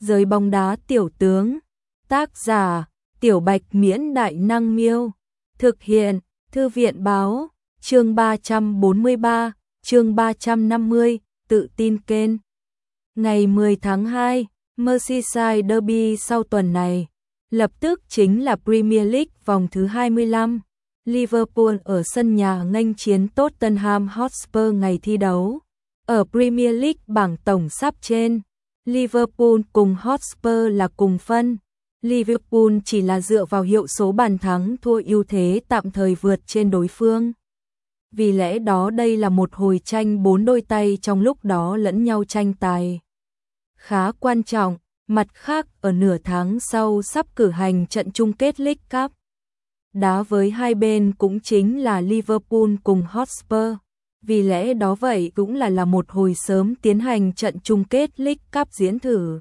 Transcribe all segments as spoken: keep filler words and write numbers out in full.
Giới bóng đá tiểu tướng. Tác giả: Tiểu Bạch Miễn Đại Năng Miêu. Thực hiện: Thư viện báo. Chương ba trăm bốn mươi ba, chương ba trăm năm mươi, tự tin kênh. Ngày mười tháng hai, Merseyside Derby sau tuần này, lập tức chính là Premier League vòng thứ hai mươi lăm. Liverpool ở sân nhà nghênh chiến Tottenham Hotspur ngày thi đấu. Ở Premier League bảng tổng sắp trên, Liverpool cùng Hotspur là cùng phân. Liverpool chỉ là dựa vào hiệu số bàn thắng thua ưu thế tạm thời vượt trên đối phương. Vì lẽ đó đây là một hồi tranh bốn đôi tay trong lúc đó lẫn nhau tranh tài khá quan trọng. Mặt khác, ở nửa tháng sau sắp cử hành trận chung kết League Cup. Đá với hai bên cũng chính là Liverpool cùng Hotspur. Vì lẽ đó vậy cũng là là một hồi sớm tiến hành trận chung kết League Cup diễn thử.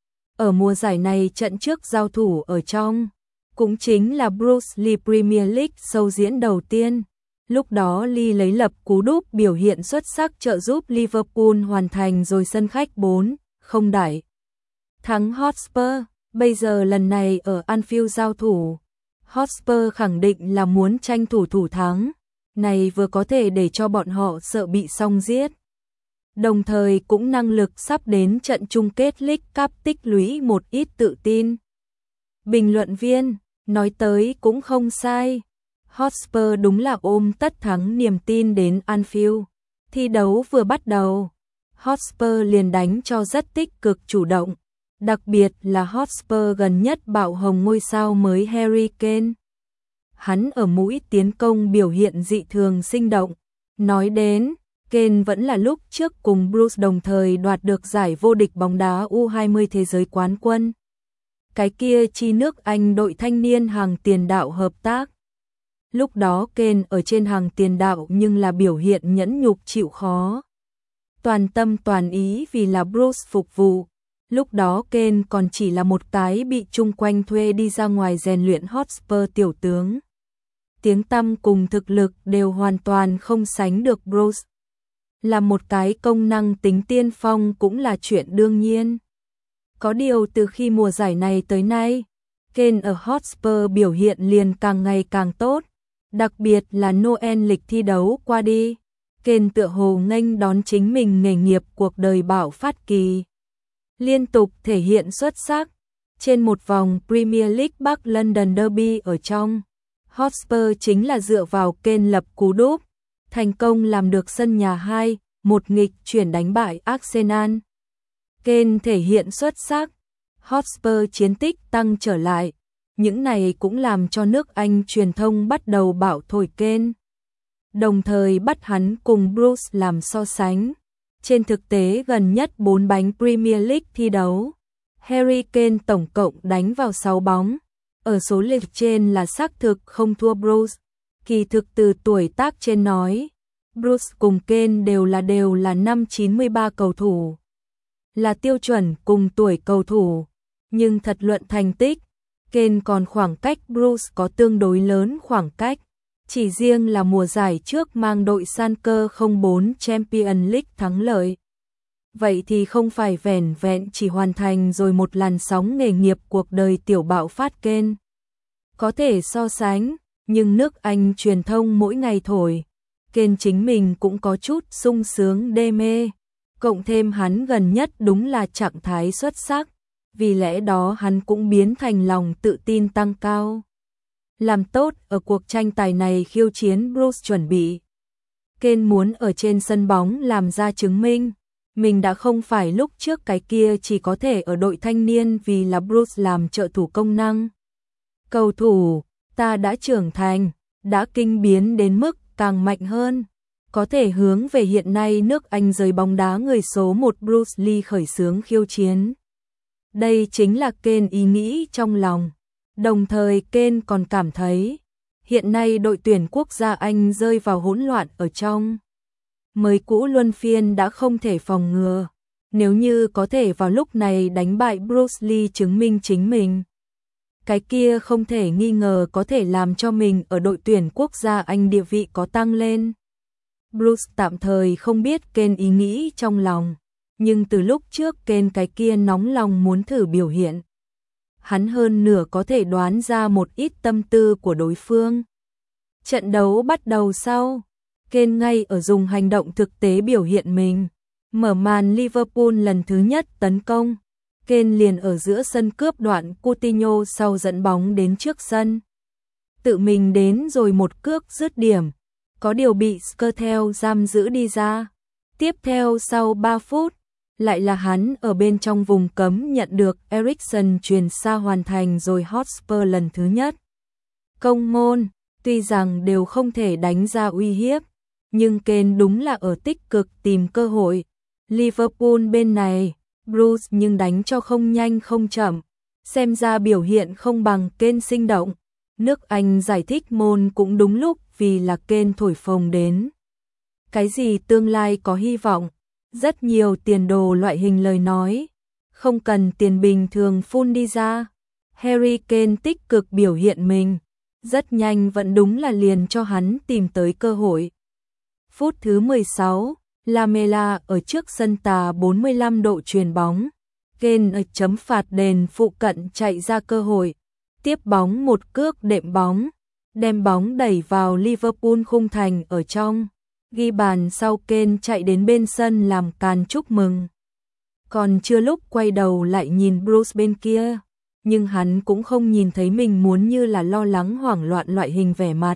Ở mùa giải này trận trước giao thủ ở trong cũng chính là Bruce Lee Premier League sâu diễn đầu tiên. Lúc đó Lee lấy lập cú đúp biểu hiện xuất sắc trợ giúp Liverpool hoàn thành rồi sân khách bốn không đẩy thắng Hotspur. Bây giờ lần này ở Anfield giao thủ, Hotspur khẳng định là muốn tranh thủ thủ thắng. Này vừa có thể để cho bọn họ sợ bị song giết, đồng thời cũng năng lực sắp đến trận chung kết League Cup tích lũy một ít tự tin. Bình luận viên nói tới cũng không sai. Hotspur đúng là ôm tất thắng niềm tin đến Anfield. Thi đấu vừa bắt đầu, Hotspur liền đánh cho rất tích cực chủ động. Đặc biệt là Hotspur gần nhất bạo hồng ngôi sao mới Harry Kane. Hắn ở mũi tiến công biểu hiện dị thường sinh động. Nói đến, Kane vẫn là lúc trước cùng Bruce đồng thời đoạt được giải vô địch bóng đá U hai mươi thế giới quán quân. Cái kia chi nước Anh đội thanh niên hàng tiền đạo hợp tác. Lúc đó Kane ở trên hàng tiền đạo nhưng là biểu hiện nhẫn nhục chịu khó. Toàn tâm toàn ý vì là Bruce phục vụ. Lúc đó Kane còn chỉ là một cái bị chung quanh thuê đi ra ngoài rèn luyện Hotspur tiểu tướng. Tiếng tăm cùng thực lực đều hoàn toàn không sánh được Bruce. Là một cái công năng tính tiên phong cũng là chuyện đương nhiên. Có điều từ khi mùa giải này tới nay, Kane ở Hotspur biểu hiện liền càng ngày càng tốt. Đặc biệt là Noel lịch thi đấu qua đi, Kane tựa hồ nghênh đón chính mình nghề nghiệp cuộc đời bạo phát kỳ. Liên tục thể hiện xuất sắc trên một vòng Premier League Bắc London Derby ở trong. Hotspur chính là dựa vào Kane lập cú đúp, thành công làm được sân nhà hai một nghịch chuyển đánh bại Arsenal. Kane thể hiện xuất sắc, Hotspur chiến tích tăng trở lại. Những này cũng làm cho nước Anh truyền thông bắt đầu bảo thổi Kane, đồng thời bắt hắn cùng Bruce làm so sánh. Trên thực tế gần nhất bốn bánh Premier League thi đấu, Harry Kane tổng cộng đánh vào sáu bóng. Ở số liệt trên là xác thực không thua Bruce. Kỳ thực từ tuổi tác trên nói, Bruce cùng Kane đều là đều là năm chín mươi ba cầu thủ. Là tiêu chuẩn cùng tuổi cầu thủ. Nhưng thật luận thành tích, Kane còn khoảng cách Bruce có tương đối lớn khoảng cách. Chỉ riêng là mùa giải trước mang đội Schalke không bốn Champions League thắng lợi. Vậy thì không phải vẻn vẹn chỉ hoàn thành rồi một làn sóng nghề nghiệp cuộc đời tiểu bạo phát Kane. Có thể so sánh, nhưng nước Anh truyền thông mỗi ngày thổi. Kane chính mình cũng có chút sung sướng đê mê. Cộng thêm hắn gần nhất đúng là trạng thái xuất sắc. Vì lẽ đó hắn cũng biến thành lòng tự tin tăng cao. Làm tốt ở cuộc tranh tài này khiêu chiến Bruce chuẩn bị. Kane muốn ở trên sân bóng làm ra chứng minh. Mình đã không phải lúc trước cái kia chỉ có thể ở đội thanh niên vì là Bruce làm trợ thủ công năng. Cầu thủ, ta đã trưởng thành, đã kinh biến đến mức càng mạnh hơn. Có thể hướng về hiện nay nước Anh giới bóng đá người số một Bruce Lee khởi xướng khiêu chiến. Đây chính là Kane ý nghĩ trong lòng. Đồng thời Kane còn cảm thấy, hiện nay đội tuyển quốc gia Anh rơi vào hỗn loạn ở trong. Mới cũ luân phiên đã không thể phòng ngừa. Nếu như có thể vào lúc này đánh bại Bruce Lee chứng minh chính mình, cái kia không thể nghi ngờ có thể làm cho mình ở đội tuyển quốc gia Anh địa vị có tăng lên. Bruce tạm thời không biết Kane ý nghĩ trong lòng, nhưng từ lúc trước Kane cái kia nóng lòng muốn thử biểu hiện. Hắn hơn nửa có thể đoán ra một ít tâm tư của đối phương. Trận đấu bắt đầu sau, Kane ngay ở dùng hành động thực tế biểu hiện mình. Mở màn Liverpool lần thứ nhất tấn công, Kane liền ở giữa sân cướp đoạn Coutinho sau dẫn bóng đến trước sân. Tự mình đến rồi một cước dứt điểm, có điều bị Skrtel giam giữ đi ra. Tiếp theo sau ba phút, lại là hắn ở bên trong vùng cấm nhận được Eriksen chuyền xa hoàn thành rồi Hotspur lần thứ nhất. Công môn, tuy rằng đều không thể đánh ra uy hiếp, nhưng Kane đúng là ở tích cực tìm cơ hội. Liverpool bên này, Bruce nhưng đánh cho không nhanh không chậm, xem ra biểu hiện không bằng Kane sinh động. Nước Anh giải thích môn cũng đúng lúc vì là Kane thổi phồng đến. Cái gì tương lai có hy vọng, rất nhiều tiền đồ loại hình lời nói, không cần tiền bình thường phun đi ra. Harry Kane tích cực biểu hiện mình, rất nhanh vẫn đúng là liền cho hắn tìm tới cơ hội. Phút thứ mười sáu, Lamela ở trước sân tà bốn mươi lăm độ chuyền bóng. Kane ở chấm phạt đền phụ cận chạy ra cơ hội, tiếp bóng một cước đệm bóng, đem bóng đẩy vào Liverpool khung thành ở trong. Ghi bàn sau Kane chạy đến bên sân làm càn chúc mừng. Còn chưa lúc quay đầu lại nhìn Bruce bên kia, nhưng hắn cũng không nhìn thấy mình muốn như là lo lắng hoảng loạn loại hình vẻ mặt.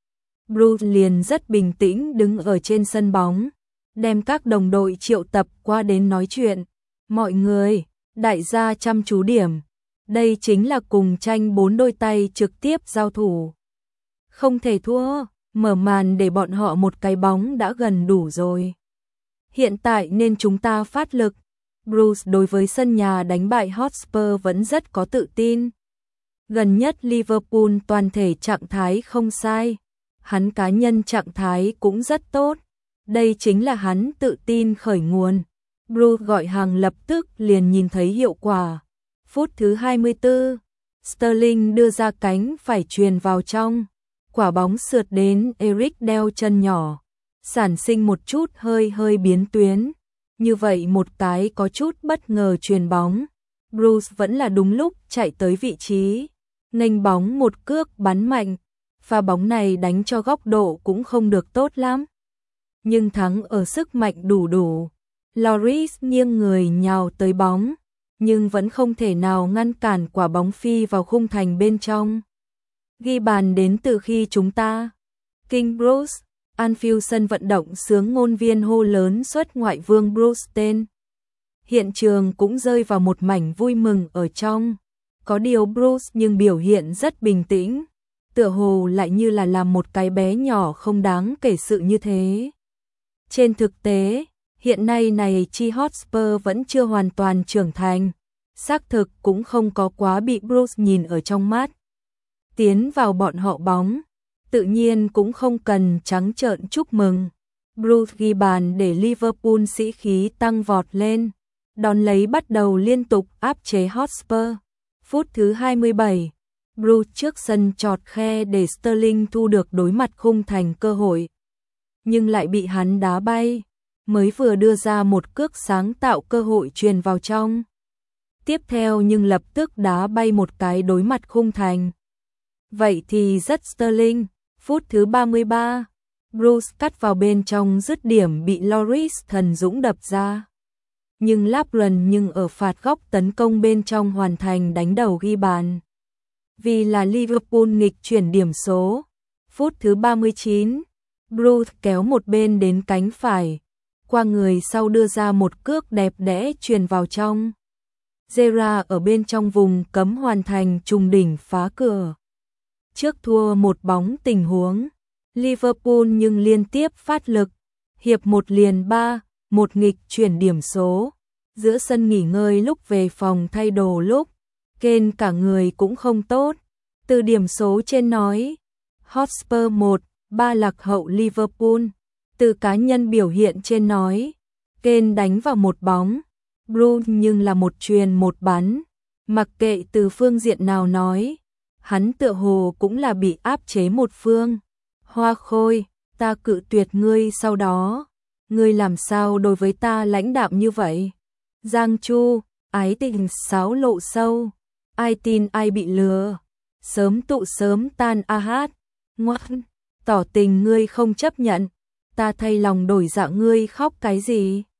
Bruce liền rất bình tĩnh đứng ở trên sân bóng, đem các đồng đội triệu tập qua đến nói chuyện. Mọi người, đại gia chăm chú điểm. Đây chính là cùng tranh bốn đôi tay trực tiếp giao thủ. Không thể thua, mở màn để bọn họ một cái bóng đã gần đủ rồi. Hiện tại nên chúng ta phát lực. Bruce đối với sân nhà đánh bại Hotspur vẫn rất có tự tin. Gần nhất Liverpool toàn thể trạng thái không sai. Hắn cá nhân trạng thái cũng rất tốt. Đây chính là hắn tự tin khởi nguồn. Bruce gọi hàng lập tức liền nhìn thấy hiệu quả. Phút thứ hai mươi tư, Sterling đưa ra cánh phải chuyền vào trong. Quả bóng sượt đến Eric đeo chân nhỏ, sản sinh một chút hơi hơi biến tuyến. Như vậy một cái có chút bất ngờ chuyền bóng. Bruce vẫn là đúng lúc chạy tới vị trí, nghênh bóng một cước bắn mạnh. Pha bóng này đánh cho góc độ cũng không được tốt lắm, nhưng thắng ở sức mạnh đủ đủ. Lloris nghiêng người nhào tới bóng, nhưng vẫn không thể nào ngăn cản quả bóng phi vào khung thành bên trong. Ghi bàn đến từ khi chúng ta. King Bruce, Anfield sân vận động sướng ngôn viên hô lớn xuất ngoại vương Bruce tên. Hiện trường cũng rơi vào một mảnh vui mừng ở trong. Có điều Bruce nhưng biểu hiện rất bình tĩnh, tựa hồ lại như là làm một cái bé nhỏ không đáng kể sự như thế. Trên thực tế, hiện nay này chi Hotspur vẫn chưa hoàn toàn trưởng thành, xác thực cũng không có quá bị Bruce nhìn ở trong mắt. Tiến vào bọn họ bóng, tự nhiên cũng không cần trắng trợn chúc mừng. Bruce ghi bàn để Liverpool sĩ khí tăng vọt lên, đón lấy bắt đầu liên tục áp chế Hotspur. Phút thứ hai mươi bảy, Bruce trước sân chọt khe để Sterling thu được đối mặt khung thành cơ hội, nhưng lại bị hắn đá bay, mới vừa đưa ra một cước sáng tạo cơ hội truyền vào trong. Tiếp theo nhưng lập tức đá bay một cái đối mặt khung thành. Vậy thì rất Sterling. Phút thứ ba mươi ba, Bruce cắt vào bên trong dứt điểm bị Lloris thần dũng đập ra. Nhưng Lapren nhưng ở phạt góc tấn công bên trong hoàn thành đánh đầu ghi bàn. Vì là Liverpool nghịch chuyển điểm số. Phút thứ ba mươi chín, Bruce kéo một bên đến cánh phải, qua người sau đưa ra một cước đẹp đẽ truyền vào trong. Gerrard ở bên trong vùng cấm hoàn thành trùng đỉnh phá cửa. Trước thua một bóng tình huống, Liverpool nhưng liên tiếp phát lực, hiệp một liền ba, một nghịch chuyển điểm số. Giữa sân nghỉ ngơi lúc về phòng thay đồ lúc, Kane cả người cũng không tốt. Từ điểm số trên nói, Hotspur một, ba lạc hậu Liverpool. Từ cá nhân biểu hiện trên nói, Kane đánh vào một bóng, Bruce nhưng là một chuyền một bắn. Mặc kệ từ phương diện nào nói, hắn tựa hồ cũng là bị áp chế một phương. Hoa Khôi, ta cự tuyệt ngươi sau đó. ngươi làm sao đối với ta lãnh đạm như vậy? Giang Chu, ái tình sáo lộ sâu, ai tin ai bị lừa, sớm tụ sớm tan a hát, ngoan, tỏ tình ngươi không chấp nhận, ta thay lòng đổi dạ ngươi khóc cái gì?